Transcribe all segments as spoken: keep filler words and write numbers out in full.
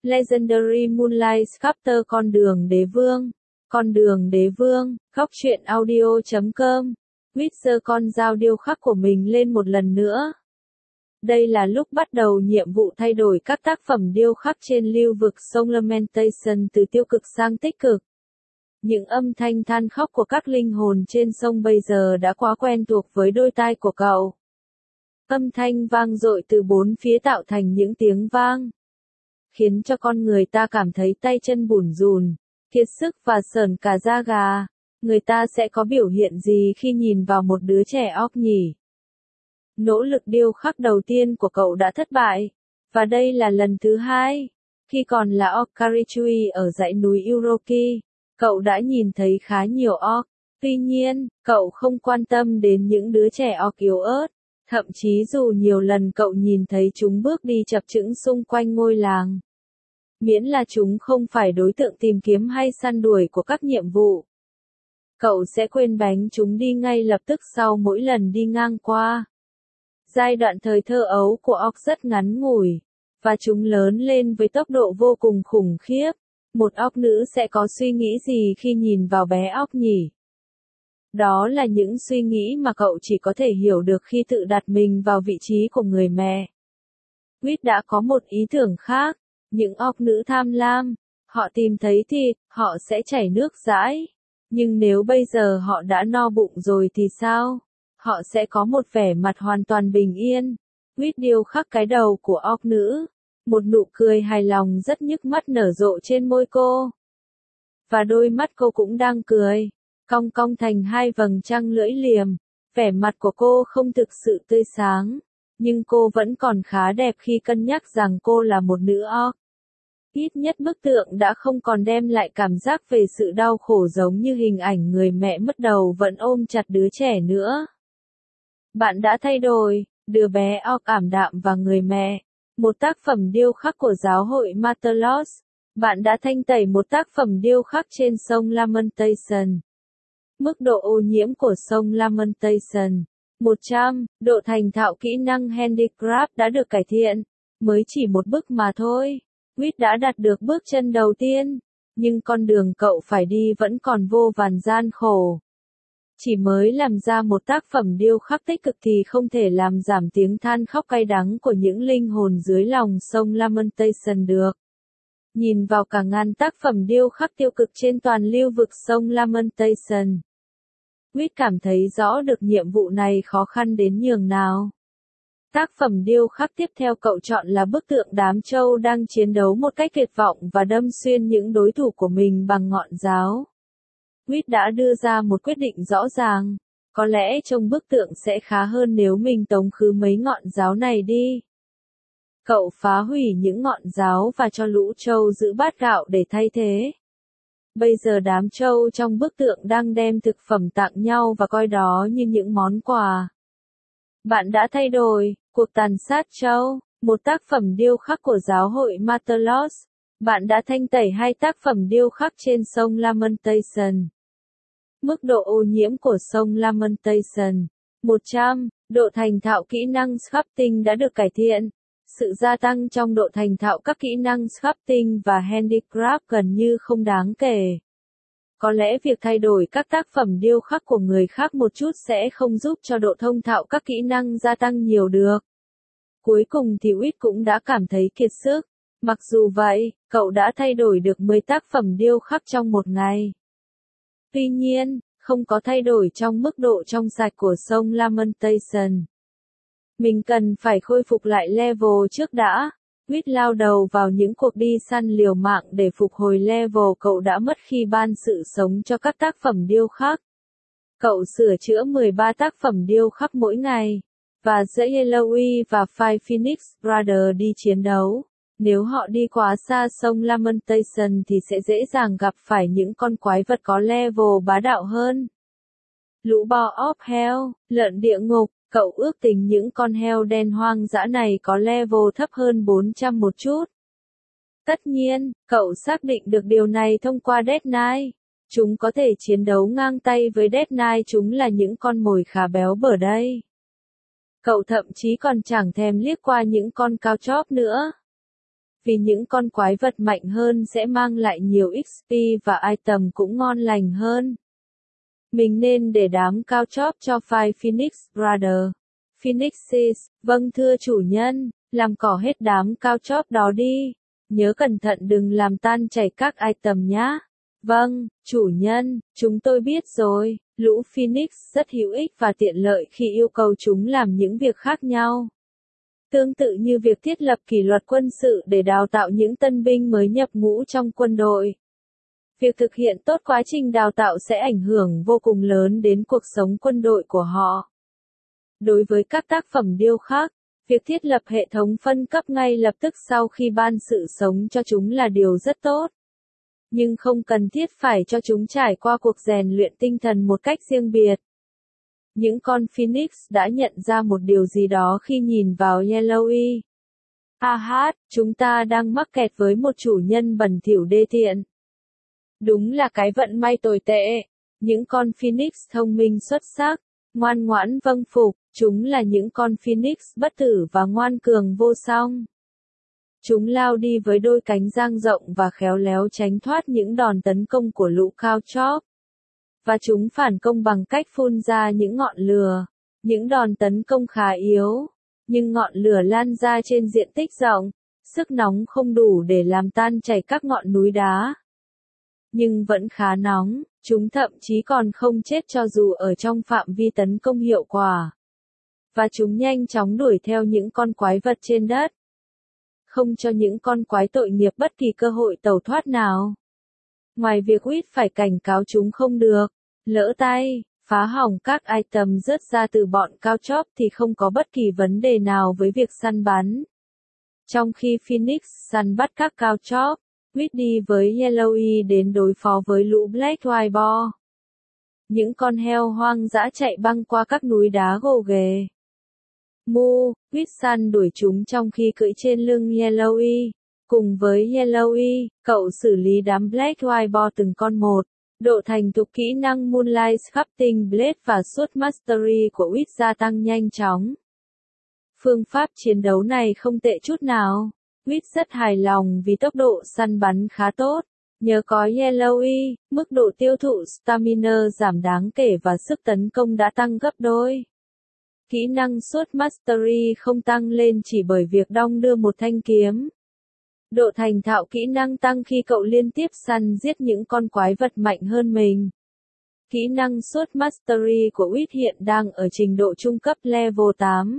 Legendary Moonlight Chapter Con đường đế vương. Con đường đế vương, góc truyện audio chấm com. Quýt giơ con dao điêu khắc của mình lên một lần nữa. Đây là lúc bắt đầu nhiệm vụ thay đổi các tác phẩm điêu khắc trên lưu vực sông Lamentation từ tiêu cực sang tích cực. Những âm thanh than khóc của các linh hồn trên sông bây giờ đã quá quen thuộc với đôi tai của cậu. Âm thanh vang dội từ bốn phía tạo thành những tiếng vang, khiến cho con người ta cảm thấy tay chân bủn rùn, kiệt sức và sởn cả da gà. Người ta sẽ có biểu hiện gì khi nhìn vào một đứa trẻ orc nhỉ? Nỗ lực điêu khắc đầu tiên của cậu đã thất bại, và đây là lần thứ hai. Khi còn là orc Karichui ở dãy núi Uroki, cậu đã nhìn thấy khá nhiều orc. Tuy nhiên, cậu không quan tâm đến những đứa trẻ orc yếu ớt. Thậm chí dù nhiều lần cậu nhìn thấy chúng bước đi chập chững xung quanh ngôi làng. Miễn là chúng không phải đối tượng tìm kiếm hay săn đuổi của các nhiệm vụ, cậu sẽ quên bánh chúng đi ngay lập tức sau mỗi lần đi ngang qua. Giai đoạn thời thơ ấu của orc rất ngắn ngủi, và chúng lớn lên với tốc độ vô cùng khủng khiếp. Một orc nữ sẽ có suy nghĩ gì khi nhìn vào bé orc nhỉ? Đó là những suy nghĩ mà cậu chỉ có thể hiểu được khi tự đặt mình vào vị trí của người mẹ. Quýt đã có một ý tưởng khác. Những orc nữ tham lam, họ tìm thấy thịt, họ sẽ chảy nước dãi. Nhưng nếu bây giờ họ đã no bụng rồi thì sao? Họ sẽ có một vẻ mặt hoàn toàn bình yên. Quýt điêu khắc cái đầu của orc nữ. Một nụ cười hài lòng rất nhức mắt nở rộ trên môi cô. Và đôi mắt cô cũng đang cười, cong cong thành hai vầng trăng lưỡi liềm. Vẻ mặt của cô không thực sự tươi sáng, nhưng cô vẫn còn khá đẹp khi cân nhắc rằng cô là một nữ orc. Ít nhất bức tượng đã không còn đem lại cảm giác về sự đau khổ giống như hình ảnh người mẹ mất đầu vẫn ôm chặt đứa trẻ nữa. Bạn đã thay đổi, đứa bé orc ảm đạm và người mẹ. Một tác phẩm điêu khắc của giáo hội Martelos. Bạn đã thanh tẩy một tác phẩm điêu khắc trên sông Lamentation. Mức độ ô nhiễm của sông Lamentation. một trăm. Độ thành thạo kỹ năng Handicraft đã được cải thiện. Mới chỉ một bước mà thôi. Quýt đã đạt được bước chân đầu tiên. Nhưng con đường cậu phải đi vẫn còn vô vàn gian khổ. Chỉ mới làm ra một tác phẩm điêu khắc tích cực thì không thể làm giảm tiếng than khóc cay đắng của những linh hồn dưới lòng sông Lamentation được. Nhìn vào cả ngàn tác phẩm điêu khắc tiêu cực trên toàn lưu vực sông Lamentation, Quýt cảm thấy rõ được nhiệm vụ này khó khăn đến nhường nào. Tác phẩm điêu khắc tiếp theo cậu chọn là bức tượng đám trâu đang chiến đấu một cách tuyệt vọng và đâm xuyên những đối thủ của mình bằng ngọn giáo. Quýt đã đưa ra một quyết định rõ ràng. Có lẽ trông bức tượng sẽ khá hơn nếu mình tống khứ mấy ngọn giáo này đi. Cậu phá hủy những ngọn giáo và cho lũ trâu giữ bát gạo để thay thế. Bây giờ đám trâu trong bức tượng đang đem thực phẩm tặng nhau và coi đó như những món quà. Bạn đã thay đổi, cuộc tàn sát trâu, một tác phẩm điêu khắc của giáo hội Martelos. Bạn đã thanh tẩy hai tác phẩm điêu khắc trên sông Lamentation. Mức độ ô nhiễm của sông Lamentation. một trăm. Độ thành thạo kỹ năng sculpting đã được cải thiện. Sự gia tăng trong độ thành thạo các kỹ năng sculpting và handicraft gần như không đáng kể. Có lẽ việc thay đổi các tác phẩm điêu khắc của người khác một chút sẽ không giúp cho độ thông thạo các kỹ năng gia tăng nhiều được. Cuối cùng thì Quýt cũng đã cảm thấy kiệt sức. Mặc dù vậy, cậu đã thay đổi được mười tác phẩm điêu khắc trong một ngày. Tuy nhiên, không có thay đổi trong mức độ trong sạch của sông Lamentation. Mình cần phải khôi phục lại level trước đã. Quýt lao đầu vào những cuộc đi săn liều mạng để phục hồi level cậu đã mất khi ban sự sống cho các tác phẩm điêu khắc. Cậu sửa chữa mười ba tác phẩm điêu khắc mỗi ngày, và dẫn Eloy và Five Phoenix Brothers đi chiến đấu. Nếu họ đi quá xa sông Lamentation thì sẽ dễ dàng gặp phải những con quái vật có level bá đạo hơn. Lũ bò of hell, lợn địa ngục, cậu ước tính những con heo đen hoang dã này có level thấp hơn bốn trăm một chút. Tất nhiên, cậu xác định được điều này thông qua Death Knight. Chúng có thể chiến đấu ngang tay với Death Knight, chúng là những con mồi khá béo bở đây. Cậu thậm chí còn chẳng thèm liếc qua những con cao chóp nữa. Vì những con quái vật mạnh hơn sẽ mang lại nhiều ích pê và item cũng ngon lành hơn. Mình nên để đám cao chóp cho Five Phoenix Brother. Phoenixes, vâng thưa chủ nhân, làm cỏ hết đám cao chóp đó đi. Nhớ cẩn thận đừng làm tan chảy các item nhá. Vâng, chủ nhân, chúng tôi biết rồi. Lũ Phoenix rất hữu ích và tiện lợi khi yêu cầu chúng làm những việc khác nhau. Tương tự như việc thiết lập kỷ luật quân sự để đào tạo những tân binh mới nhập ngũ trong quân đội. Việc thực hiện tốt quá trình đào tạo sẽ ảnh hưởng vô cùng lớn đến cuộc sống quân đội của họ. Đối với các tác phẩm điêu khắc, việc thiết lập hệ thống phân cấp ngay lập tức sau khi ban sự sống cho chúng là điều rất tốt. Nhưng không cần thiết phải cho chúng trải qua cuộc rèn luyện tinh thần một cách riêng biệt. Những con Phoenix đã nhận ra một điều gì đó khi nhìn vào Yellowy. Ha ha, chúng ta đang mắc kẹt với một chủ nhân bẩn thỉu đê tiện. Đúng là cái vận may tồi tệ. Những con Phoenix thông minh xuất sắc, ngoan ngoãn vâng phục, chúng là những con Phoenix bất tử và ngoan cường vô song. Chúng lao đi với đôi cánh dang rộng và khéo léo tránh thoát những đòn tấn công của lũ cao chóp. Và chúng phản công bằng cách phun ra những ngọn lửa. Những đòn tấn công khá yếu, nhưng ngọn lửa lan ra trên diện tích rộng, sức nóng không đủ để làm tan chảy các ngọn núi đá. Nhưng vẫn khá nóng, chúng thậm chí còn không chết cho dù ở trong phạm vi tấn công hiệu quả. Và chúng nhanh chóng đuổi theo những con quái vật trên đất. Không cho những con quái tội nghiệp bất kỳ cơ hội tẩu thoát nào. Ngoài việc Quýt phải cảnh cáo chúng không được, lỡ tay, phá hỏng các item rớt ra từ bọn cao chóp thì không có bất kỳ vấn đề nào với việc săn bắn. Trong khi Phoenix săn bắt các cao chóp, Quýt đi với Yellowy đến đối phó với lũ Black White Boar. Những con heo hoang dã chạy băng qua các núi đá gồ ghề. Mu, Quýt săn đuổi chúng trong khi cưỡi trên lưng Yellowy. Cùng với Yellowy, cậu xử lý đám Black White Boar từng con một. Độ thành thục kỹ năng Moonlight Sculpting Blade và Sword Mastery của Quýt gia tăng nhanh chóng. Phương pháp chiến đấu này không tệ chút nào. Quýt rất hài lòng vì tốc độ săn bắn khá tốt. Nhờ có Yellowy, mức độ tiêu thụ stamina giảm đáng kể và sức tấn công đã tăng gấp đôi. Kỹ năng Sword Mastery không tăng lên chỉ bởi việc đong đưa một thanh kiếm. Độ thành thạo kỹ năng tăng khi cậu liên tiếp săn giết những con quái vật mạnh hơn mình. Kỹ năng Sword Mastery của Quýt hiện đang ở trình độ trung cấp level tám.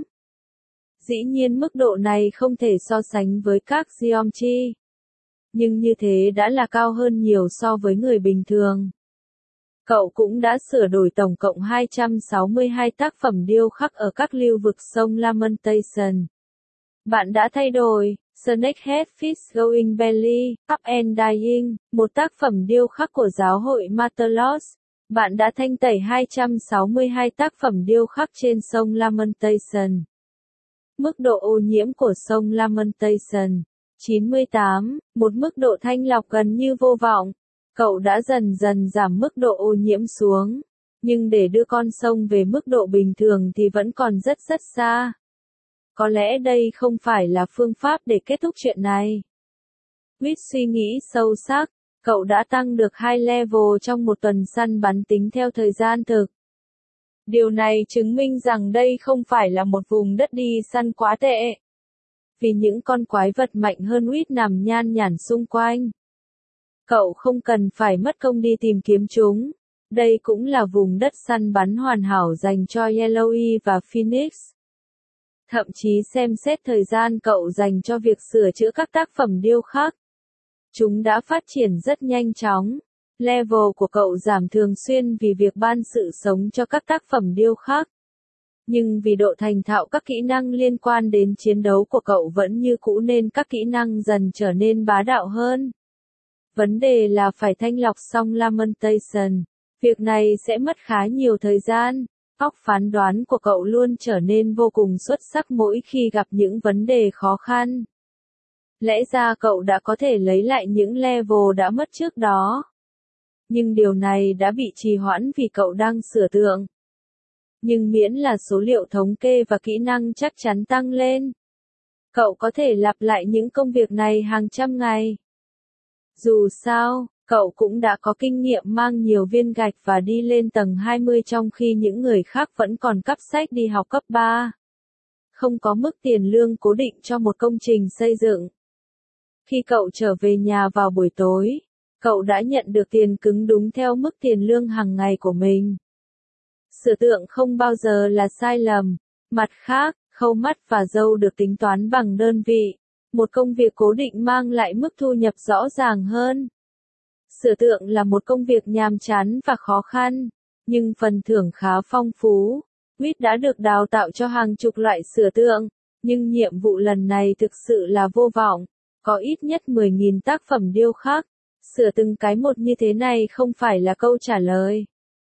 Dĩ nhiên mức độ này không thể so sánh với các Geometry. Nhưng như thế đã là cao hơn nhiều so với người bình thường. Cậu cũng đã sửa đổi tổng cộng hai trăm sáu mươi hai tác phẩm điêu khắc ở các lưu vực sông Lamentation. Bạn đã thay đổi Snakehead Fish Going Belly, Up and Dying, một tác phẩm điêu khắc của giáo hội Matelos. Bạn đã thanh tẩy hai trăm sáu mươi hai tác phẩm điêu khắc trên sông Lamentation. Mức độ ô nhiễm của sông Lamentation, chín mươi tám, một mức độ thanh lọc gần như vô vọng. Cậu đã dần dần giảm mức độ ô nhiễm xuống, nhưng để đưa con sông về mức độ bình thường thì vẫn còn rất rất xa. Có lẽ đây không phải là phương pháp để kết thúc chuyện này. Quýt suy nghĩ sâu sắc, cậu đã tăng được hai level trong một tuần săn bắn tính theo thời gian thực. Điều này chứng minh rằng đây không phải là một vùng đất đi săn quá tệ. Vì những con quái vật mạnh hơn Quýt nằm nhan nhản xung quanh. Cậu không cần phải mất công đi tìm kiếm chúng. Đây cũng là vùng đất săn bắn hoàn hảo dành cho Yellowy và Phoenix. Thậm chí xem xét thời gian cậu dành cho việc sửa chữa các tác phẩm điêu khắc. Chúng đã phát triển rất nhanh chóng. Level của cậu giảm thường xuyên vì việc ban sự sống cho các tác phẩm điêu khắc. Nhưng vì độ thành thạo các kỹ năng liên quan đến chiến đấu của cậu vẫn như cũ nên các kỹ năng dần trở nên bá đạo hơn. Vấn đề là phải thanh lọc xong Lamentation. Việc này sẽ mất khá nhiều thời gian. Óc phán đoán của cậu luôn trở nên vô cùng xuất sắc mỗi khi gặp những vấn đề khó khăn. Lẽ ra cậu đã có thể lấy lại những level đã mất trước đó. Nhưng điều này đã bị trì hoãn vì cậu đang sửa tượng. Nhưng miễn là số liệu thống kê và kỹ năng chắc chắn tăng lên, Cậu có thể lặp lại những công việc này hàng trăm ngày. Dù sao, cậu cũng đã có kinh nghiệm mang nhiều viên gạch và đi lên tầng hai mươi trong khi những người khác vẫn còn cắp sách đi học cấp ba. Không có mức tiền lương cố định cho một công trình xây dựng. Khi cậu trở về nhà vào buổi tối, cậu đã nhận được tiền cứng đúng theo mức tiền lương hàng ngày của mình. Sửa tượng không bao giờ là sai lầm. Mặt khác, khâu mắt và râu được tính toán bằng đơn vị. Một công việc cố định mang lại mức thu nhập rõ ràng hơn. Sửa tượng là một công việc nhàm chán và khó khăn, nhưng phần thưởng khá phong phú. Whit đã được đào tạo cho hàng chục loại sửa tượng, nhưng nhiệm vụ lần này thực sự là vô vọng. Có ít nhất mười nghìn tác phẩm điêu khắc. Sửa từng cái một như thế này không phải là câu trả lời.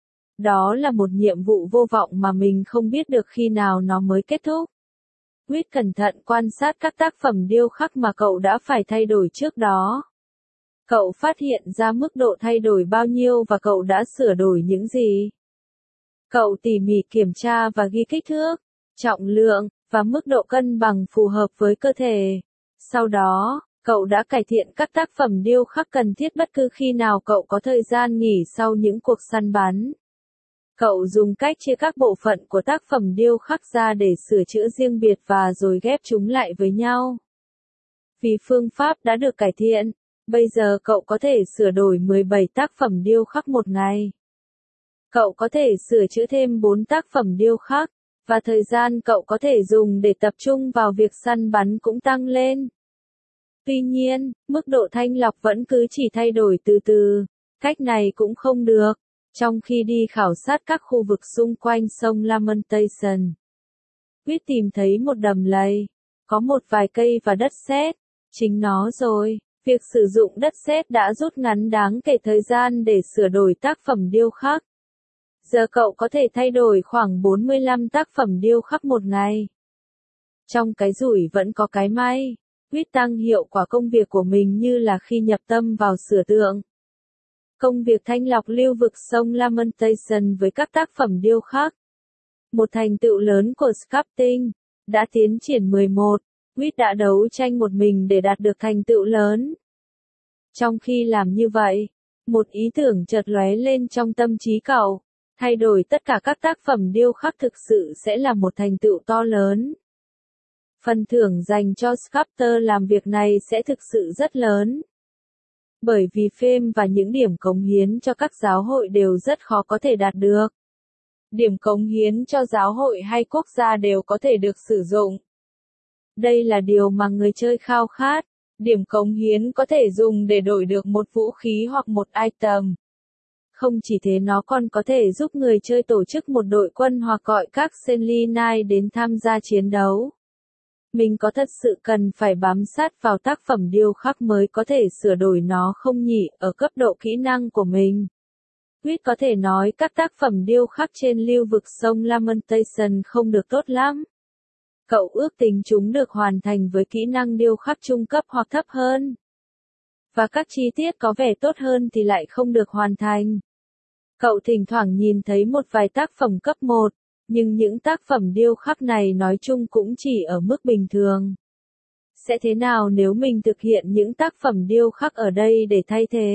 Đó là một nhiệm vụ vô vọng mà mình không biết được khi nào nó mới kết thúc. Whit cẩn thận quan sát các tác phẩm điêu khắc mà cậu đã phải thay đổi trước đó. Cậu phát hiện ra mức độ thay đổi bao nhiêu và cậu đã sửa đổi những gì. Cậu tỉ mỉ kiểm tra và ghi kích thước, trọng lượng, và mức độ cân bằng phù hợp với cơ thể. Sau đó, cậu đã cải thiện các tác phẩm điêu khắc cần thiết bất cứ khi nào cậu có thời gian nghỉ sau những cuộc săn bắn. Cậu dùng cách chia các bộ phận của tác phẩm điêu khắc ra để sửa chữa riêng biệt và rồi ghép chúng lại với nhau. Vì phương pháp đã được cải thiện, bây giờ cậu có thể sửa đổi mười bảy tác phẩm điêu khắc một ngày. Cậu có thể sửa chữa thêm bốn tác phẩm điêu khắc, và thời gian cậu có thể dùng để tập trung vào việc săn bắn cũng tăng lên. Tuy nhiên, mức độ thanh lọc vẫn cứ chỉ thay đổi từ từ. Cách này cũng không được. Trong khi đi khảo sát các khu vực xung quanh sông Lamentation, Whit tìm thấy một đầm lầy. Có một vài cây và đất sét. Chính nó rồi. Việc sử dụng đất sét đã rút ngắn đáng kể thời gian để sửa đổi tác phẩm điêu khắc. Giờ cậu có thể thay đổi khoảng bốn mươi lăm tác phẩm điêu khắc một ngày. Trong cái rủi vẫn có cái may. Whit tăng hiệu quả công việc của mình như là khi nhập tâm vào sửa tượng. Công việc thanh lọc lưu vực sông Lamentation với các tác phẩm điêu khắc. Một thành tựu lớn của sculpting. Đã tiến triển mười một. Whit đã đấu tranh một mình để đạt được thành tựu lớn. Trong khi làm như vậy, một ý tưởng chợt lóe lên trong tâm trí cậu. Thay đổi tất cả các tác phẩm điêu khắc thực sự sẽ là một thành tựu to lớn. Phần thưởng dành cho sculptor làm việc này sẽ thực sự rất lớn. Bởi vì phêm và những điểm cống hiến cho các giáo hội đều rất khó có thể đạt được. Điểm cống hiến cho giáo hội hay quốc gia đều có thể được sử dụng. Đây là điều mà người chơi khao khát. Điểm cống hiến có thể dùng để đổi được một vũ khí hoặc một item. Không chỉ thế, nó còn có thể giúp người chơi tổ chức một đội quân hoặc gọi các Seleni đến tham gia chiến đấu. Mình có thật sự cần phải bám sát vào tác phẩm điêu khắc mới có thể sửa đổi nó không nhỉ, ở cấp độ kỹ năng của mình? Whit có thể nói các tác phẩm điêu khắc trên lưu vực sông Lamentation không được tốt lắm. Cậu ước tính chúng được hoàn thành với kỹ năng điêu khắc trung cấp hoặc thấp hơn. Và các chi tiết có vẻ tốt hơn thì lại không được hoàn thành. Cậu thỉnh thoảng nhìn thấy một vài tác phẩm cấp một, nhưng những tác phẩm điêu khắc này nói chung cũng chỉ ở mức bình thường. Sẽ thế nào nếu mình thực hiện những tác phẩm điêu khắc ở đây để thay thế?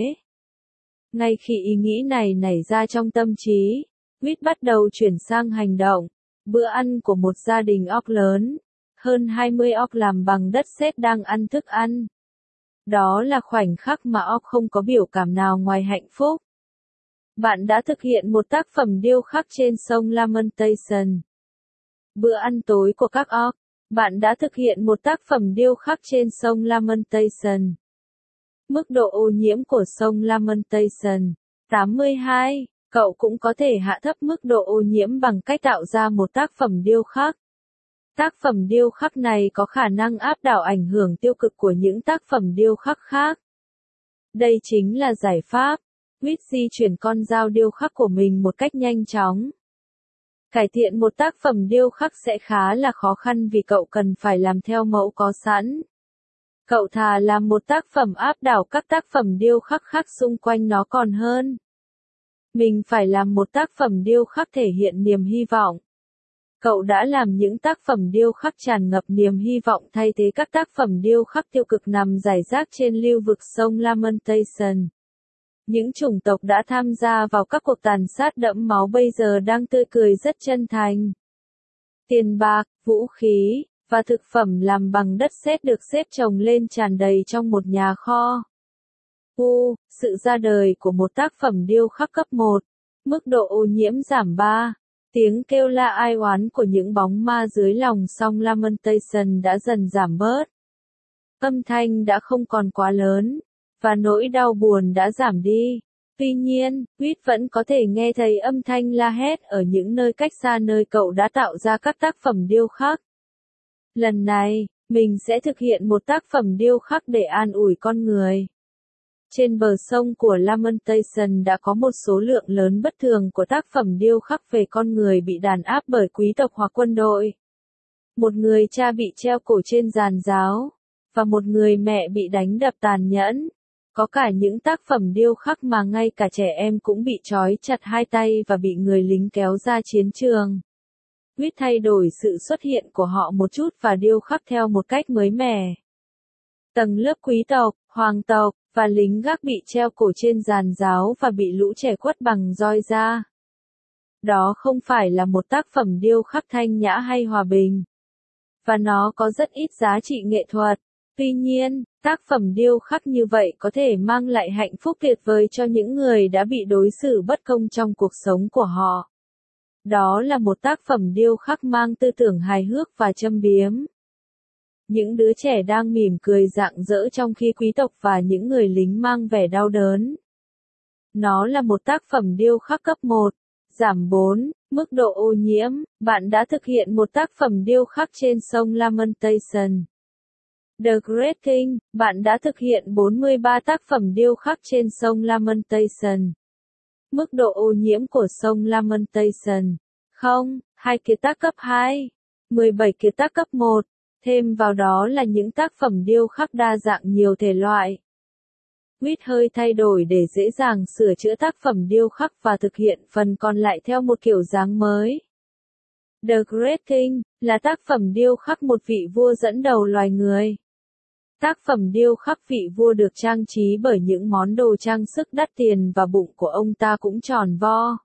Ngay khi ý nghĩ này nảy ra trong tâm trí, Whit bắt đầu chuyển sang hành động. Bữa ăn của một gia đình orc lớn. Hơn hai mươi orc làm bằng đất sét đang ăn thức ăn. Đó là khoảnh khắc mà orc không có biểu cảm nào ngoài hạnh phúc. Bạn đã thực hiện một tác phẩm điêu khắc trên sông Lamentation. Bữa ăn tối của các orc. Bạn đã thực hiện một tác phẩm điêu khắc trên sông Lamentation. Mức độ ô nhiễm của sông Lamentation. tám mươi hai. Cậu cũng có thể hạ thấp mức độ ô nhiễm bằng cách tạo ra một tác phẩm điêu khắc. Tác phẩm điêu khắc này có khả năng áp đảo ảnh hưởng tiêu cực của những tác phẩm điêu khắc khác. Đây chính là giải pháp. Whit di chuyển con dao điêu khắc của mình một cách nhanh chóng. Cải thiện một tác phẩm điêu khắc sẽ khá là khó khăn vì cậu cần phải làm theo mẫu có sẵn. Cậu thà làm một tác phẩm áp đảo các tác phẩm điêu khắc khác xung quanh nó còn hơn. Mình phải làm một tác phẩm điêu khắc thể hiện niềm hy vọng. Cậu đã làm những tác phẩm điêu khắc tràn ngập niềm hy vọng thay thế các tác phẩm điêu khắc tiêu cực nằm rải rác trên lưu vực sông Lamentation. Những chủng tộc đã tham gia vào các cuộc tàn sát đẫm máu bây giờ đang tươi cười rất chân thành. Tiền bạc, vũ khí, và thực phẩm làm bằng đất sét được xếp chồng lên tràn đầy trong một nhà kho. U, sự ra đời của một tác phẩm điêu khắc cấp một. Mức độ ô nhiễm giảm ba. Tiếng kêu la ai oán của những bóng ma dưới lòng sông Lamentation đã dần giảm bớt. Âm thanh đã không còn quá lớn, và nỗi đau buồn đã giảm đi. Tuy nhiên, Quýt vẫn có thể nghe thấy âm thanh la hét ở những nơi cách xa nơi cậu đã tạo ra các tác phẩm điêu khắc. Lần này, mình sẽ thực hiện một tác phẩm điêu khắc để an ủi con người. Trên bờ sông của Lamentation đã có một số lượng lớn bất thường của tác phẩm điêu khắc về con người bị đàn áp bởi quý tộc hoặc quân đội. Một người cha bị treo cổ trên giàn giáo, và một người mẹ bị đánh đập tàn nhẫn. Có cả những tác phẩm điêu khắc mà ngay cả trẻ em cũng bị trói chặt hai tay và bị người lính kéo ra chiến trường. Quýt thay đổi sự xuất hiện của họ một chút và điêu khắc theo một cách mới mẻ. Tầng lớp quý tộc, hoàng tộc, và lính gác bị treo cổ trên giàn giáo và bị lũ trẻ quất bằng roi da. Đó không phải là một tác phẩm điêu khắc thanh nhã hay hòa bình. Và nó có rất ít giá trị nghệ thuật. Tuy nhiên, tác phẩm điêu khắc như vậy có thể mang lại hạnh phúc tuyệt vời cho những người đã bị đối xử bất công trong cuộc sống của họ. Đó là một tác phẩm điêu khắc mang tư tưởng hài hước và châm biếm. Những đứa trẻ đang mỉm cười rạng rỡ trong khi quý tộc và những người lính mang vẻ đau đớn. Nó là một tác phẩm điêu khắc cấp một. Giảm bốn. Mức độ ô nhiễm. Bạn đã thực hiện một tác phẩm điêu khắc trên sông Lamentation. The Great King. Bạn đã thực hiện bốn mươi ba tác phẩm điêu khắc trên sông Lamentation. Mức độ ô nhiễm của sông Lamentation. không. hai kiệt tác cấp hai. mười bảy kiệt tác cấp một. Thêm vào đó là những tác phẩm điêu khắc đa dạng nhiều thể loại. Quýt hơi thay đổi để dễ dàng sửa chữa tác phẩm điêu khắc và thực hiện phần còn lại theo một kiểu dáng mới. The Great King là tác phẩm điêu khắc một vị vua dẫn đầu loài người. Tác phẩm điêu khắc vị vua được trang trí bởi những món đồ trang sức đắt tiền và bụng của ông ta cũng tròn vo.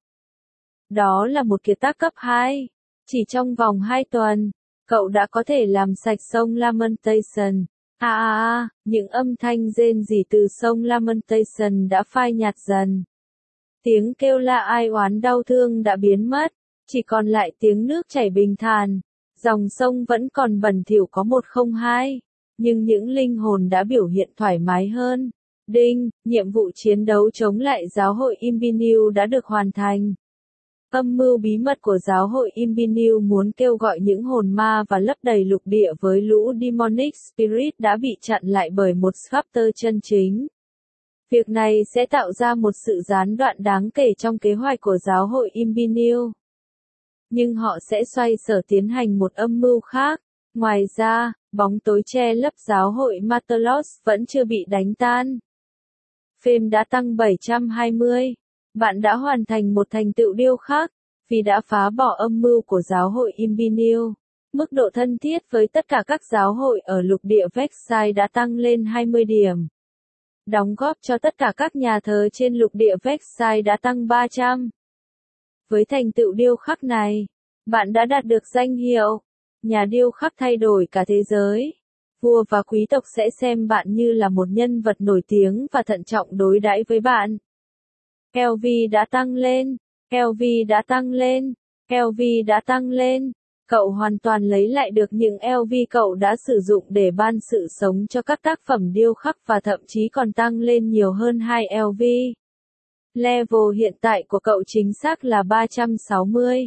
Đó là một kiệt tác cấp hai. Chỉ trong vòng hai tuần, cậu đã có thể làm sạch sông Lamentation. À à à, những âm thanh rên rỉ từ sông Lamentation đã phai nhạt dần. Tiếng kêu la ai oán đau thương đã biến mất, chỉ còn lại tiếng nước chảy bình thản. Dòng sông vẫn còn bẩn thỉu có một không hai, nhưng những linh hồn đã biểu hiện thoải mái hơn. Đinh, nhiệm vụ chiến đấu chống lại giáo hội Imbinu đã được hoàn thành. Âm mưu bí mật của giáo hội Imbinu muốn kêu gọi những hồn ma và lấp đầy lục địa với lũ Demonic Spirit đã bị chặn lại bởi một Sculptor chân chính. Việc này sẽ tạo ra một sự gián đoạn đáng kể trong kế hoạch của giáo hội Imbinu. Nhưng họ sẽ xoay sở tiến hành một âm mưu khác. Ngoài ra, bóng tối che lấp giáo hội Matalos vẫn chưa bị đánh tan. Phêm đã tăng bảy trăm hai mươi. Bạn đã hoàn thành một thành tựu điêu khắc, vì đã phá bỏ âm mưu của giáo hội Imbinu. Mức độ thân thiết với tất cả các giáo hội ở lục địa Vexai đã tăng lên hai mươi điểm. Đóng góp cho tất cả các nhà thờ trên lục địa Vexai đã tăng ba trăm. Với thành tựu điêu khắc này, bạn đã đạt được danh hiệu nhà điêu khắc thay đổi cả thế giới. Vua và quý tộc sẽ xem bạn như là một nhân vật nổi tiếng và thận trọng đối đãi với bạn. lờ vê đã tăng lên, lờ vê đã tăng lên, lờ vê đã tăng lên. Cậu hoàn toàn lấy lại được những lờ vê cậu đã sử dụng để ban sự sống cho các tác phẩm điêu khắc và thậm chí còn tăng lên nhiều hơn hai lờ vê. Level hiện tại của cậu chính xác là ba trăm sáu mươi.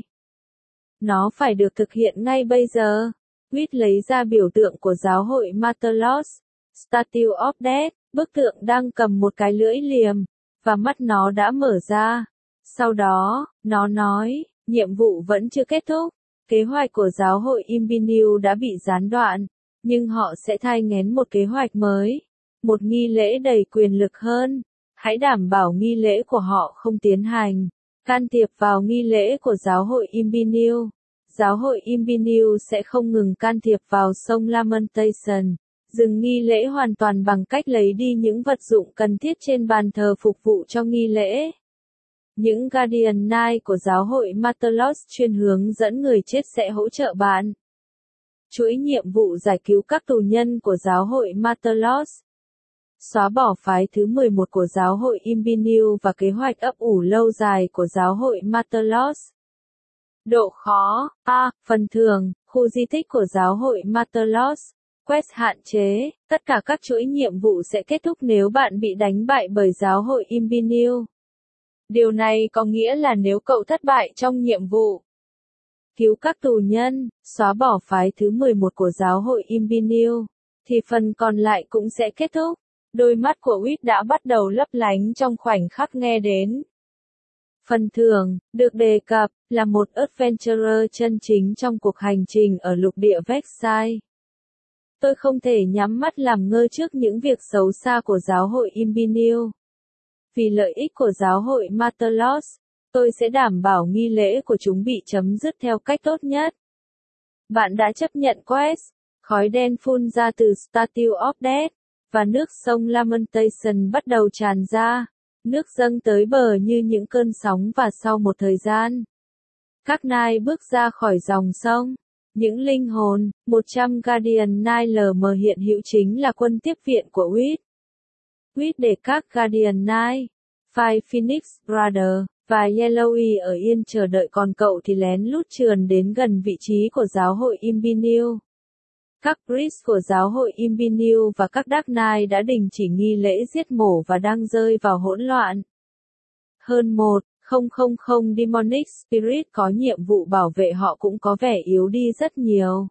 Nó phải được thực hiện ngay bây giờ. Quýt lấy ra biểu tượng của giáo hội Matalos, Statue of Death, bức tượng đang cầm một cái lưỡi liềm, và mắt nó đã mở ra. Sau đó, nó nói, nhiệm vụ vẫn chưa kết thúc. Kế hoạch của giáo hội Imbinu đã bị gián đoạn, nhưng họ sẽ thai nghén một kế hoạch mới, một nghi lễ đầy quyền lực hơn. Hãy đảm bảo nghi lễ của họ không tiến hành can thiệp vào nghi lễ của giáo hội Imbinu. giáo hội Imbinu sẽ không ngừng can thiệp vào sông Lamentation, dừng nghi lễ hoàn toàn bằng cách lấy đi những vật dụng cần thiết trên bàn thờ phục vụ cho nghi lễ. Những Guardian Knight của giáo hội Martelos chuyên hướng dẫn người chết sẽ hỗ trợ bạn. Chuỗi nhiệm vụ giải cứu các tù nhân của giáo hội Martelos. Xóa bỏ phái thứ mười một của giáo hội Imbinu và kế hoạch ấp ủ lâu dài của giáo hội Martelos. Độ khó A. Phần thưởng, khu di tích của giáo hội Martelos. Quest hạn chế, tất cả các chuỗi nhiệm vụ sẽ kết thúc nếu bạn bị đánh bại bởi giáo hội Imbinu. Điều này có nghĩa là nếu cậu thất bại trong nhiệm vụ cứu các tù nhân, xóa bỏ phái thứ mười một của giáo hội Imbinu, thì phần còn lại cũng sẽ kết thúc. Đôi mắt của Whit đã bắt đầu lấp lánh trong khoảnh khắc nghe đến. Phần thưởng, được đề cập, là một adventurer chân chính trong cuộc hành trình ở lục địa Vexai. Tôi không thể nhắm mắt làm ngơ trước những việc xấu xa của giáo hội Imbinu. Vì lợi ích của giáo hội Martelos, tôi sẽ đảm bảo nghi lễ của chúng bị chấm dứt theo cách tốt nhất. Bạn đã chấp nhận quest, khói đen phun ra từ Statue of Death, và nước sông Lamentation bắt đầu tràn ra. Nước dâng tới bờ như những cơn sóng và sau một thời gian, các Knight bước ra khỏi dòng sông. Những linh hồn, một trăm Guardian Knight lờ mờ hiện hữu chính là quân tiếp viện của Whit. Whit để các Guardian Knight, Five Phoenix Brother, và Yellowy ở yên chờ đợi, còn cậu thì lén lút trườn đến gần vị trí của giáo hội Imbinu. Các priest của giáo hội Imbinu và các Dark Knight đã đình chỉ nghi lễ giết mổ và đang rơi vào hỗn loạn. Hơn một nghìn Demonic Spirit có nhiệm vụ bảo vệ họ cũng có vẻ yếu đi rất nhiều.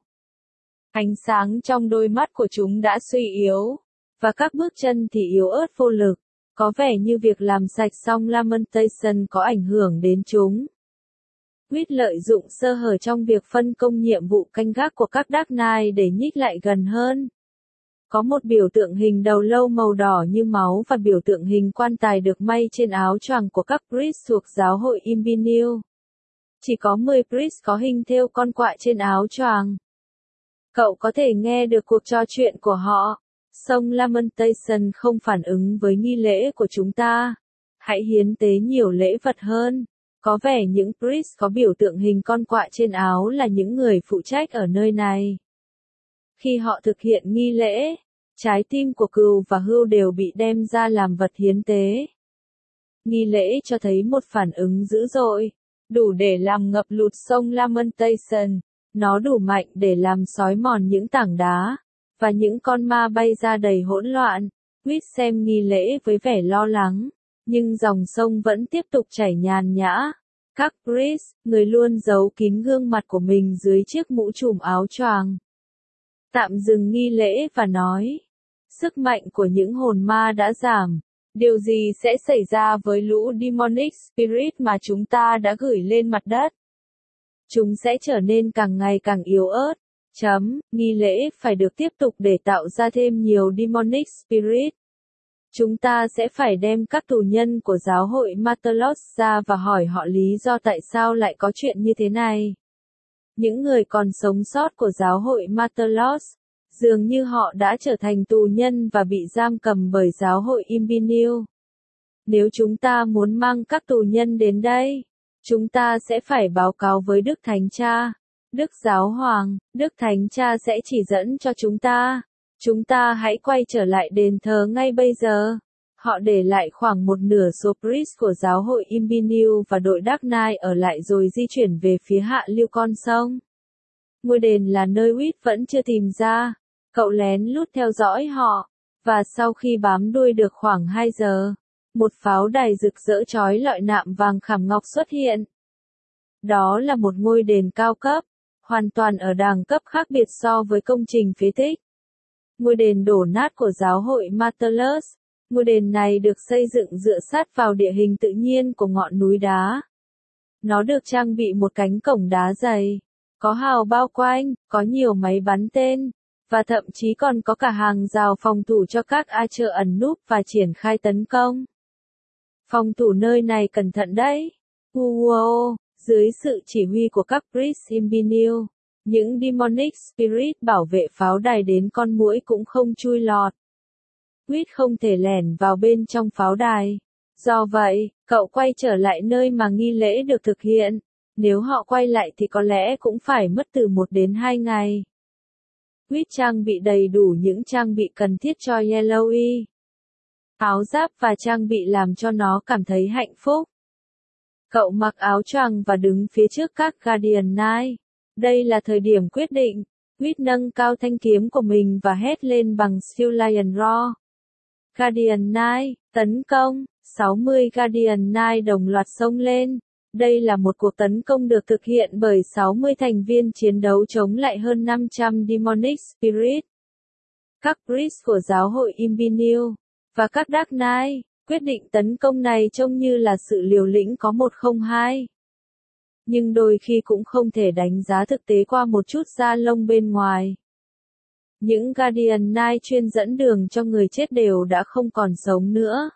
Ánh sáng trong đôi mắt của chúng đã suy yếu, và các bước chân thì yếu ớt vô lực. Có vẻ như việc làm sạch xong Lamentation có ảnh hưởng đến chúng. Whit lợi dụng sơ hở trong việc phân công nhiệm vụ canh gác của các Dark Knight để nhích lại gần hơn. Có một biểu tượng hình đầu lâu màu đỏ như máu và biểu tượng hình quan tài được may trên áo choàng của các priest thuộc giáo hội Imbinu. Chỉ có mười priest có hình thêu con quạ trên áo choàng. Cậu có thể nghe được cuộc trò chuyện của họ. Sông Lamentation không phản ứng với nghi lễ của chúng ta. Hãy hiến tế nhiều lễ vật hơn. Có vẻ những priest có biểu tượng hình con quạ trên áo là những người phụ trách ở nơi này. Khi họ thực hiện nghi lễ, trái tim của cừu và hươu đều bị đem ra làm vật hiến tế. Nghi lễ cho thấy một phản ứng dữ dội, đủ để làm ngập lụt sông Lamentation. Nó đủ mạnh để làm xói mòn những tảng đá, và những con ma bay ra đầy hỗn loạn. Whit xem nghi lễ với vẻ lo lắng, nhưng dòng sông vẫn tiếp tục chảy nhàn nhã. Các priest, người luôn giấu kín gương mặt của mình dưới chiếc mũ trùm áo choàng, tạm dừng nghi lễ và nói, sức mạnh của những hồn ma đã giảm. Điều gì sẽ xảy ra với lũ Demonic Spirit mà chúng ta đã gửi lên mặt đất? Chúng sẽ trở nên càng ngày càng yếu ớt. Chấm, nghi lễ phải được tiếp tục để tạo ra thêm nhiều Demonic Spirit. Chúng ta sẽ phải đem các tù nhân của giáo hội Martelos ra và hỏi họ lý do tại sao lại có chuyện như thế này. Những người còn sống sót của giáo hội Martelos, dường như họ đã trở thành tù nhân và bị giam cầm bởi giáo hội Imbinu. Nếu chúng ta muốn mang các tù nhân đến đây, chúng ta sẽ phải báo cáo với Đức Thánh Cha. Đức Giáo Hoàng, Đức Thánh Cha sẽ chỉ dẫn cho chúng ta. Chúng ta hãy quay trở lại đền thờ ngay bây giờ. Họ để lại khoảng một nửa số priest của giáo hội Imbinu và đội Dark Knight ở lại rồi di chuyển về phía hạ lưu con sông. Ngôi đền là nơi Whit vẫn chưa tìm ra. Cậu lén lút theo dõi họ, và sau khi bám đuôi được khoảng hai giờ, một pháo đài rực rỡ chói lọi nạm vàng khảm ngọc xuất hiện. Đó là một ngôi đền cao cấp, hoàn toàn ở đẳng cấp khác biệt so với công trình phế tích. Ngôi đền đổ nát của giáo hội Martelos. Ngôi đền này được xây dựng dựa sát vào địa hình tự nhiên của ngọn núi đá. Nó được trang bị một cánh cổng đá dày, có hào bao quanh, có nhiều máy bắn tên, và thậm chí còn có cả hàng rào phòng thủ cho các archer ẩn núp và triển khai tấn công. Phòng thủ nơi này cẩn thận đấy. Wow, Dưới sự chỉ huy của các Priest Imbenil, những Demonic Spirit bảo vệ pháo đài đến con muỗi cũng không chui lọt. Quýt không thể lẻn vào bên trong pháo đài. Do vậy, cậu quay trở lại nơi mà nghi lễ được thực hiện. Nếu họ quay lại thì có lẽ cũng phải mất từ một đến hai ngày. Quýt trang bị đầy đủ những trang bị cần thiết cho Yellowy. Áo giáp và trang bị làm cho nó cảm thấy hạnh phúc. Cậu mặc áo choàng và đứng phía trước các Guardian Knight. Đây là thời điểm quyết định. Quýt nâng cao thanh kiếm của mình và hét lên bằng Steel Lion Roar. Guardian Knight, tấn công, sáu mươi Guardian Knight đồng loạt xông lên. Đây là một cuộc tấn công được thực hiện bởi sáu mươi thành viên chiến đấu chống lại hơn năm trăm Demonic Spirit. Các Priest của giáo hội Imbenil và các Dark Knight, quyết định tấn công này trông như là sự liều lĩnh có một không hai. Nhưng đôi khi cũng không thể đánh giá thực tế qua một chút da lông bên ngoài. Những Guardian Knight chuyên dẫn đường cho người chết đều đã không còn sống nữa.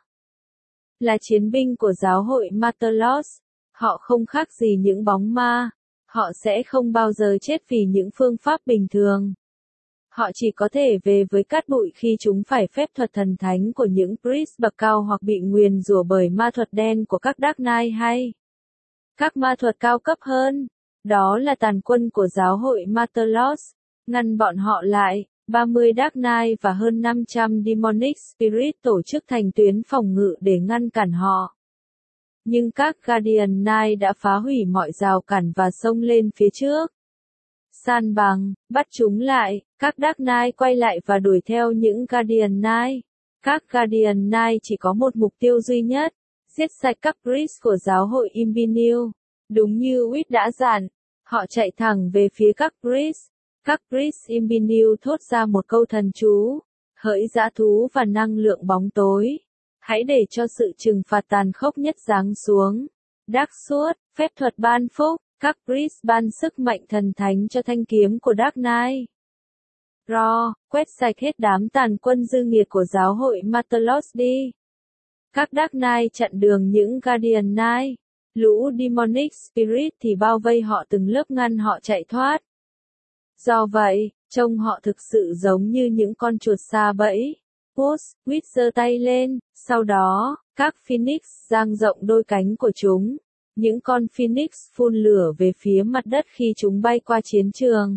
Là chiến binh của giáo hội Martelos, họ không khác gì những bóng ma. Họ sẽ không bao giờ chết vì những phương pháp bình thường. Họ chỉ có thể về với cát bụi khi chúng phải phép thuật thần thánh của những Priest bậc cao hoặc bị nguyền rủa bởi ma thuật đen của các Dark Knight hay các ma thuật cao cấp hơn. Đó là tàn quân của giáo hội Martelos. Ngăn bọn họ lại, ba mươi Dark Knight và hơn năm trăm Demonic Spirit tổ chức thành tuyến phòng ngự để ngăn cản họ. Nhưng các Guardian Knight đã phá hủy mọi rào cản và xông lên phía trước. San bằng, bắt chúng lại, các Dark Knight quay lại và đuổi theo những Guardian Knight. Các Guardian Knight chỉ có một mục tiêu duy nhất, giết sạch các Priest của giáo hội Imbenil. Đúng như Quýt đã dặn, họ chạy thẳng về phía các Priest. Các Priest Imbenil thốt ra một câu thần chú, hỡi dã thú và năng lượng bóng tối. Hãy để cho sự trừng phạt tàn khốc nhất giáng xuống. Dark suốt, phép thuật ban phúc, các Priest ban sức mạnh thần thánh cho thanh kiếm của Dark Knight. Roar, quét sạch hết đám tàn quân dư nghiệt của giáo hội Martelos đi. Các Dark Knight chặn đường những Guardian Knight. Lũ Demonic Spirit thì bao vây họ từng lớp ngăn họ chạy thoát. Do vậy, trông họ thực sự giống như những con chuột sa bẫy. Puss, Quýt giơ tay lên, sau đó, các Phoenix dang rộng đôi cánh của chúng. Những con Phoenix phun lửa về phía mặt đất khi chúng bay qua chiến trường.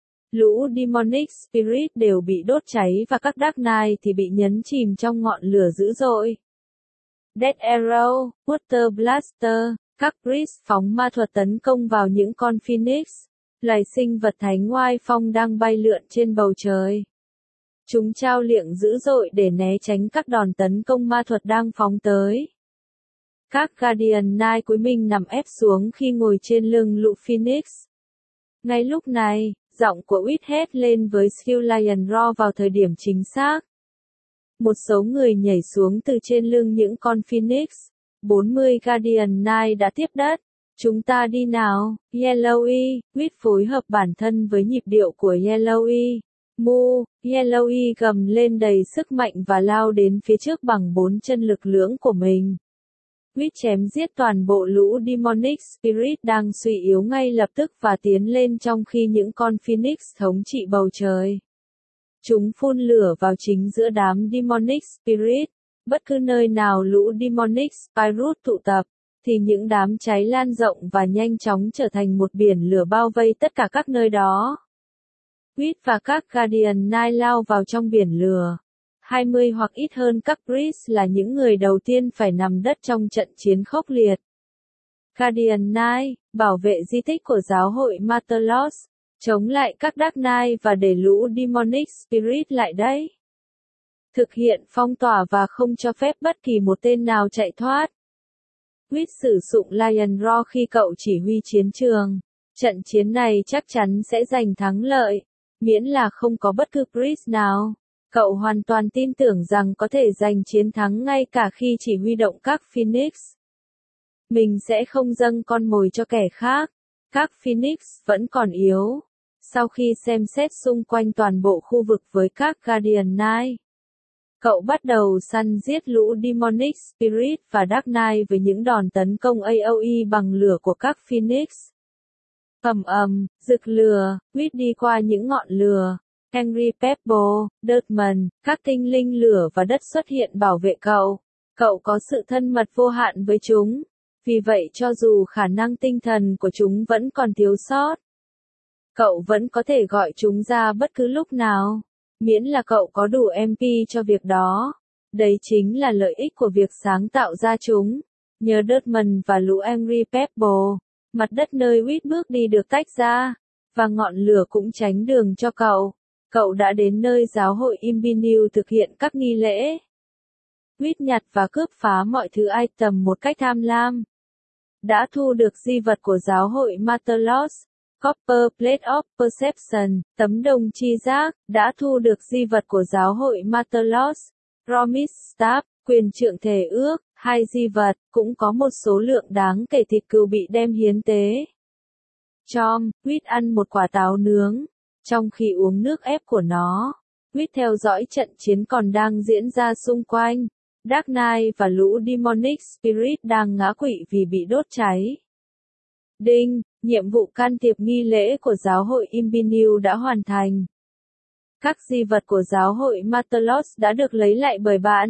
Lũ Demonic Spirit đều bị đốt cháy và các Dark Knight thì bị nhấn chìm trong ngọn lửa dữ dội. Death Arrow, Water Blaster, các Priest phóng ma thuật tấn công vào những con Phoenix, loài sinh vật thánh oai phong đang bay lượn trên bầu trời. Chúng trao liệng dữ dội để né tránh các đòn tấn công ma thuật đang phóng tới. Các Guardian Knight cúi mình nằm ép xuống khi ngồi trên lưng lũ Phoenix. Ngay lúc này, giọng của Quýt hét lên với Steel Lion Roar vào thời điểm chính xác. Một số người nhảy xuống từ trên lưng những con Phoenix. bốn mươi Guardian Knight đã tiếp đất. Chúng ta đi nào, Yellowy. Quýt phối hợp bản thân với nhịp điệu của Yellowy. Mu, Yellowy gầm lên đầy sức mạnh và lao đến phía trước bằng bốn chân lực lưỡng của mình. Quýt chém giết toàn bộ lũ Demonic Spirit đang suy yếu ngay lập tức và tiến lên trong khi những con Phoenix thống trị bầu trời. Chúng phun lửa vào chính giữa đám Demonic Spirit. Bất cứ nơi nào lũ Demonic Spirit tụ tập, thì những đám cháy lan rộng và nhanh chóng trở thành một biển lửa bao vây tất cả các nơi đó. Quýt và các Guardian Knight lao vào trong biển lửa. hai mươi hoặc ít hơn các Priest là những người đầu tiên phải nằm đất trong trận chiến khốc liệt. Guardian Knight, bảo vệ di tích của giáo hội Martelos, chống lại các Dark Knight và để lũ Demonic Spirit lại đây. Thực hiện phong tỏa và không cho phép bất kỳ một tên nào chạy thoát. Quýt sử dụng Lion Roar khi cậu chỉ huy chiến trường. Trận chiến này chắc chắn sẽ giành thắng lợi, miễn là không có bất cứ Priest nào. Cậu hoàn toàn tin tưởng rằng có thể giành chiến thắng ngay cả khi chỉ huy động các Phoenix. Mình sẽ không dâng con mồi cho kẻ khác. Các Phoenix vẫn còn yếu. Sau khi xem xét xung quanh toàn bộ khu vực với các Guardian Knight, cậu bắt đầu săn giết lũ Demonic Spirit và Dark Knight với những đòn tấn công a o e bằng lửa của các Phoenix. Ầm ầm, rực lửa, Huyết đi qua những ngọn lửa. Henry Pebble, Dirtman, các tinh linh lửa và đất xuất hiện bảo vệ cậu. Cậu có sự thân mật vô hạn với chúng. Vì vậy cho dù khả năng tinh thần của chúng vẫn còn thiếu sót, cậu vẫn có thể gọi chúng ra bất cứ lúc nào. Miễn là cậu có đủ em pê cho việc đó. Đấy chính là lợi ích của việc sáng tạo ra chúng. Nhờ Dirtman và lũ Henry Pebble, mặt đất nơi Huyết bước đi được tách ra, và ngọn lửa cũng tránh đường cho cậu. Cậu đã đến nơi giáo hội Imbinew thực hiện các nghi lễ. Huyết nhặt và cướp phá mọi thứ item một cách tham lam. Đã thu được di vật của giáo hội Martelos, Copper Plate of Perception, tấm đồng tri giác, đã thu được di vật của giáo hội Martelos, Promise Staff, quyền trượng thể ước, hai di vật, cũng có một số lượng đáng kể thịt cừu bị đem hiến tế. Chom, Huyết ăn một quả táo nướng, trong khi uống nước ép của nó. Huyết theo dõi trận chiến còn đang diễn ra xung quanh. Dark Knight và lũ Demonic Spirit đang ngã quỵ vì bị đốt cháy. Đinh, nhiệm vụ can thiệp nghi lễ của giáo hội Imbinew đã hoàn thành. Các di vật của giáo hội Martelos đã được lấy lại bởi bạn.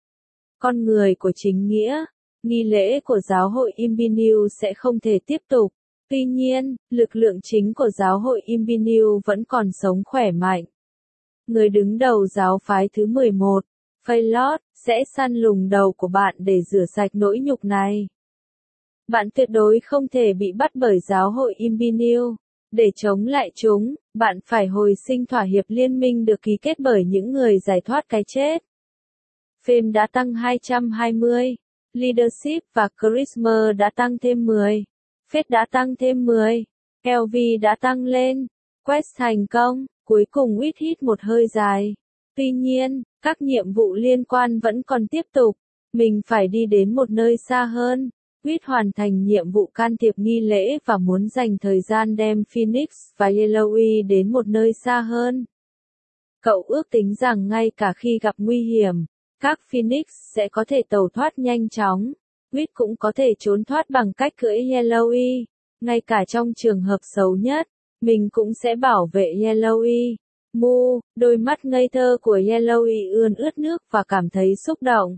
Con người của chính nghĩa, nghi lễ của giáo hội Imbinew sẽ không thể tiếp tục. Tuy nhiên, lực lượng chính của giáo hội Imbinew vẫn còn sống khỏe mạnh. Người đứng đầu giáo phái thứ mười một, Phaelot, sẽ săn lùng đầu của bạn để rửa sạch nỗi nhục này. Bạn tuyệt đối không thể bị bắt bởi giáo hội Imbinew. Để chống lại chúng, bạn phải hồi sinh thỏa hiệp liên minh được ký kết bởi những người giải thoát cái chết. Fame đã tăng hai trăm hai mươi. Leadership và Charisma đã tăng thêm mười. Faith đã tăng thêm mười. lờ vê đã tăng lên. Quest thành công. Cuối cùng Huyết hít một hơi dài. Tuy nhiên, các nhiệm vụ liên quan vẫn còn tiếp tục. Mình phải đi đến một nơi xa hơn. Huyết hoàn thành nhiệm vụ can thiệp nghi lễ và muốn dành thời gian đem Phoenix và Yellowy đến một nơi xa hơn. Cậu ước tính rằng ngay cả khi gặp nguy hiểm, các Phoenix sẽ có thể tẩu thoát nhanh chóng. Huyết cũng có thể trốn thoát bằng cách cưỡi Yellowy. Ngay cả trong trường hợp xấu nhất, mình cũng sẽ bảo vệ Yellowy. Mu, đôi mắt ngây thơ của Yellowy ươn ướt nước và cảm thấy xúc động.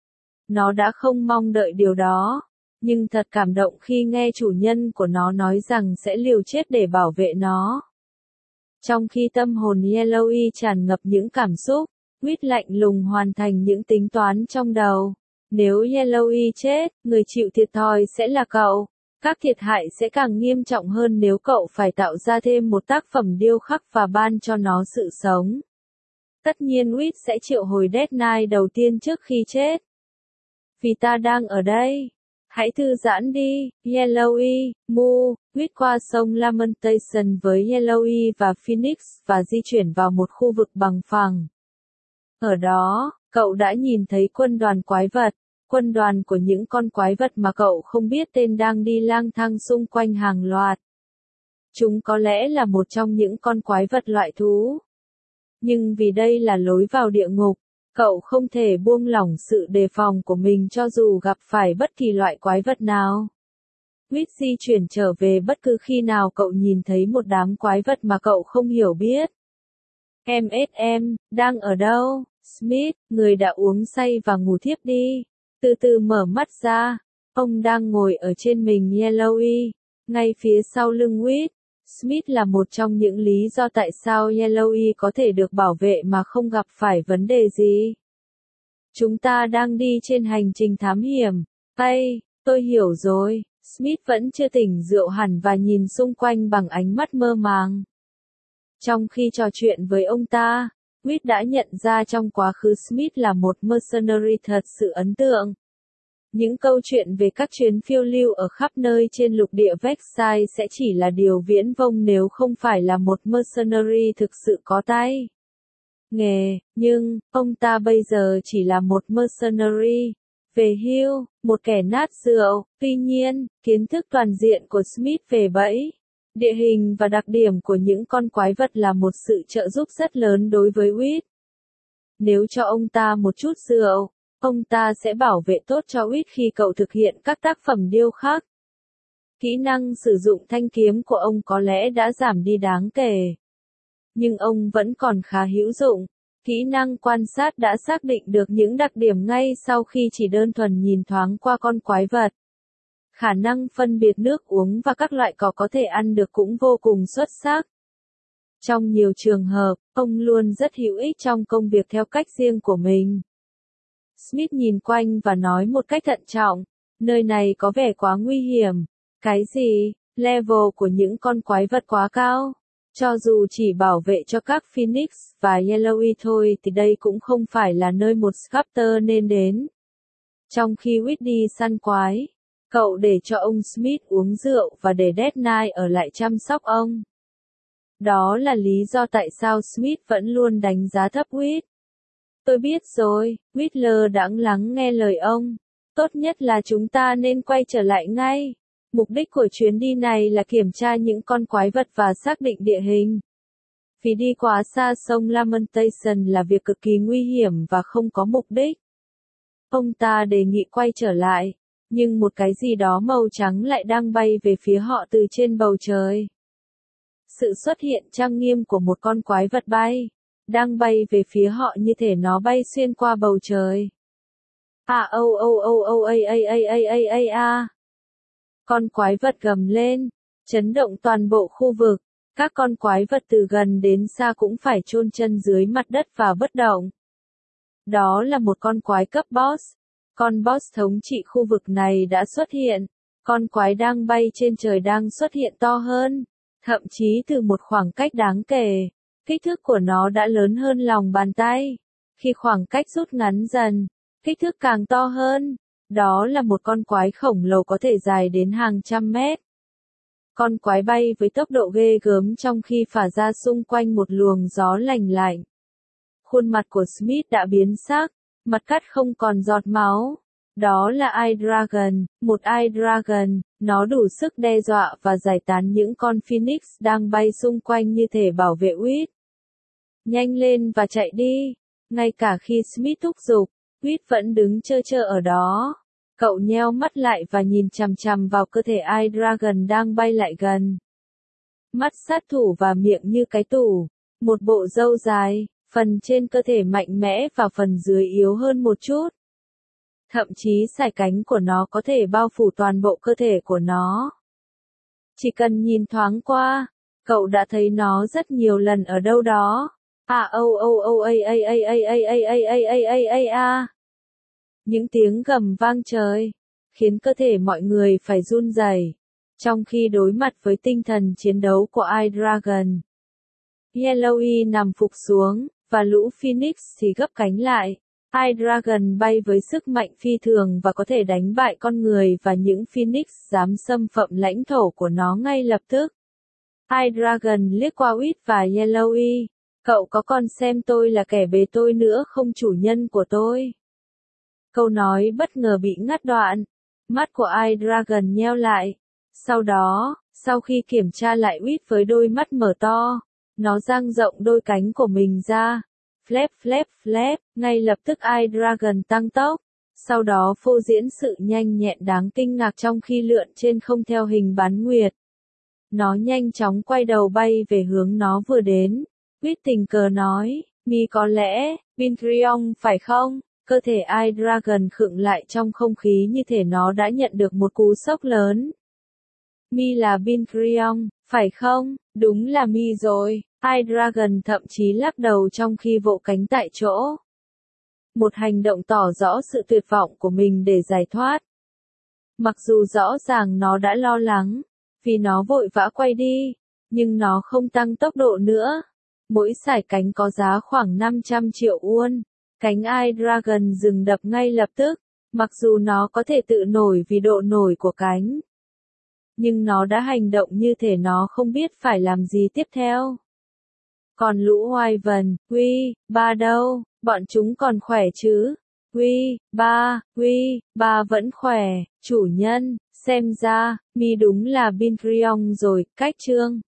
Nó đã không mong đợi điều đó, nhưng thật cảm động khi nghe chủ nhân của nó nói rằng sẽ liều chết để bảo vệ nó. Trong khi tâm hồn Yellowy tràn ngập những cảm xúc, Huyết lạnh lùng hoàn thành những tính toán trong đầu. Nếu Yellowy chết, người chịu thiệt thòi sẽ là cậu. Các thiệt hại sẽ càng nghiêm trọng hơn nếu cậu phải tạo ra thêm một tác phẩm điêu khắc và ban cho nó sự sống. Tất nhiên Huyết sẽ triệu hồi Death Knight đầu tiên trước khi chết. Vì ta đang ở đây. Hãy thư giãn đi, Yellowy, Mu. Huyết qua sông Lamentation với Yellowy và Phoenix và di chuyển vào một khu vực bằng phẳng. Ở đó, cậu đã nhìn thấy quân đoàn quái vật. Quân đoàn của những con quái vật mà cậu không biết tên đang đi lang thang xung quanh hàng loạt. Chúng có lẽ là một trong những con quái vật loại thú. Nhưng vì đây là lối vào địa ngục, cậu không thể buông lỏng sự đề phòng của mình cho dù gặp phải bất kỳ loại quái vật nào. Huyết di chuyển trở về bất cứ khi nào cậu nhìn thấy một đám quái vật mà cậu không hiểu biết. em ét em, đang ở đâu? Smith, người đã uống say và ngủ thiếp đi. Từ từ mở mắt ra, ông đang ngồi ở trên mình Yellowy, ngay phía sau lưng Huyết. Smith là một trong những lý do tại sao Yellowy có thể được bảo vệ mà không gặp phải vấn đề gì. Chúng ta đang đi trên hành trình thám hiểm. Ây, tôi hiểu rồi. Smith vẫn chưa tỉnh rượu hẳn và nhìn xung quanh bằng ánh mắt mơ màng. Trong khi trò chuyện với ông ta, Huyết đã nhận ra trong quá khứ Smith là một mercenary thật sự ấn tượng. Những câu chuyện về các chuyến phiêu lưu ở khắp nơi trên lục địa Vexai sẽ chỉ là điều viễn vông nếu không phải là một mercenary thực sự có tay nghề, nhưng, ông ta bây giờ chỉ là một mercenary, về hưu, một kẻ nát rượu. Tuy nhiên, kiến thức toàn diện của Smith về bẫy, địa hình và đặc điểm của những con quái vật là một sự trợ giúp rất lớn đối với Huyết. Nếu cho ông ta một chút rượu, ông ta sẽ bảo vệ tốt cho Whit khi cậu thực hiện các tác phẩm điêu khắc. Kỹ năng sử dụng thanh kiếm của ông có lẽ đã giảm đi đáng kể. Nhưng ông vẫn còn khá hữu dụng. Kỹ năng quan sát đã xác định được những đặc điểm ngay sau khi chỉ đơn thuần nhìn thoáng qua con quái vật. Khả năng phân biệt nước uống và các loại cỏ có thể ăn được cũng vô cùng xuất sắc. Trong nhiều trường hợp, ông luôn rất hữu ích trong công việc theo cách riêng của mình. Smith nhìn quanh và nói một cách thận trọng, nơi này có vẻ quá nguy hiểm. Cái gì? Level của những con quái vật quá cao. Cho dù chỉ bảo vệ cho các Phoenix và Yellowy thôi thì đây cũng không phải là nơi một Sculptor nên đến. Trong khi Whit đi săn quái, cậu để cho ông Smith uống rượu và để Dead Knight ở lại chăm sóc ông. Đó là lý do tại sao Smith vẫn luôn đánh giá thấp Whit. Tôi biết rồi, Whit lơ đãng lắng nghe lời ông. Tốt nhất là chúng ta nên quay trở lại ngay. Mục đích của chuyến đi này là kiểm tra những con quái vật và xác định địa hình. Vì đi quá xa sông Lamentation là việc cực kỳ nguy hiểm và không có mục đích. Ông ta đề nghị quay trở lại, nhưng một cái gì đó màu trắng lại đang bay về phía họ từ trên bầu trời. Sự xuất hiện trang nghiêm của một con quái vật bay, đang bay về phía họ như thể nó bay xuyên qua bầu trời. À ô ô ô ô a a a a a a a. Con quái vật gầm lên, chấn động toàn bộ khu vực. Các con quái vật từ gần đến xa cũng phải chôn chân dưới mặt đất và bất động. Đó là một con quái cấp boss. Con boss thống trị khu vực này đã xuất hiện. Con quái đang bay trên trời đang xuất hiện to hơn, thậm chí từ một khoảng cách đáng kể. Kích thước của nó đã lớn hơn lòng bàn tay. Khi khoảng cách rút ngắn dần, kích thước càng to hơn. Đó là một con quái khổng lồ có thể dài đến hàng trăm mét. Con quái bay với tốc độ ghê gớm trong khi phả ra xung quanh một luồng gió lành lạnh. Khuôn mặt của Smith đã biến sắc, mặt cắt không còn giọt máu. Đó là Eye Dragon, một Eye Dragon, nó đủ sức đe dọa và giải tán những con Phoenix đang bay xung quanh như thể bảo vệ Whit. Nhanh lên và chạy đi. Ngay cả khi Smith thúc giục, Whit vẫn đứng trơ trơ ở đó. Cậu nheo mắt lại và nhìn chằm chằm vào cơ thể Eye Dragon đang bay lại gần. Mắt sát thủ và miệng như cái tủ. Một bộ râu dài, phần trên cơ thể mạnh mẽ và phần dưới yếu hơn một chút. Thậm chí sải cánh của nó có thể bao phủ toàn bộ cơ thể của nó. Chỉ cần nhìn thoáng qua, cậu đã thấy nó rất nhiều lần ở đâu đó. À ô ô ô a a a a a a a a a a a. Những tiếng gầm vang trời, khiến cơ thể mọi người phải run rẩy, trong khi đối mặt với tinh thần chiến đấu của Eye Dragon. Yellowy nằm phục xuống, và lũ Phoenix thì gấp cánh lại. Eye Dragon bay với sức mạnh phi thường và có thể đánh bại con người và những Phoenix dám xâm phạm lãnh thổ của nó ngay lập tức. Eye Dragon liếc qua Whit và Yellowy. Cậu có còn xem tôi là kẻ bề tôi nữa không, chủ nhân của tôi? Câu nói bất ngờ bị ngắt đoạn. Mắt của Eye Dragon nheo lại. Sau đó, sau khi kiểm tra lại Whit với đôi mắt mở to, nó dang rộng đôi cánh của mình ra. Flap flap flap, ngay lập tức Eye Dragon tăng tốc. Sau đó phô diễn sự nhanh nhẹn đáng kinh ngạc trong khi lượn trên không theo hình bán nguyệt. Nó nhanh chóng quay đầu bay về hướng nó vừa đến. Whit tình cờ nói, mi có lẽ, Binkriong phải không? Cơ thể Eye Dragon khựng lại trong không khí như thể nó đã nhận được một cú sốc lớn. Mi là Binkriong, phải không? Đúng là mi rồi. Eye Dragon thậm chí lắc đầu trong khi vỗ cánh tại chỗ. Một hành động tỏ rõ sự tuyệt vọng của mình để giải thoát. Mặc dù rõ ràng nó đã lo lắng, vì nó vội vã quay đi, nhưng nó không tăng tốc độ nữa. Mỗi sải cánh có giá khoảng năm trăm triệu won. Cánh Eye Dragon dừng đập ngay lập tức, mặc dù nó có thể tự nổi vì độ nổi của cánh. Nhưng nó đã hành động như thể nó không biết phải làm gì tiếp theo. Còn lũ Wyvern, Quy, ba đâu, bọn chúng còn khỏe chứ? Quy, ba, Quy, ba vẫn khỏe, chủ nhân, xem ra, mi đúng là Binkriong rồi, cách chương.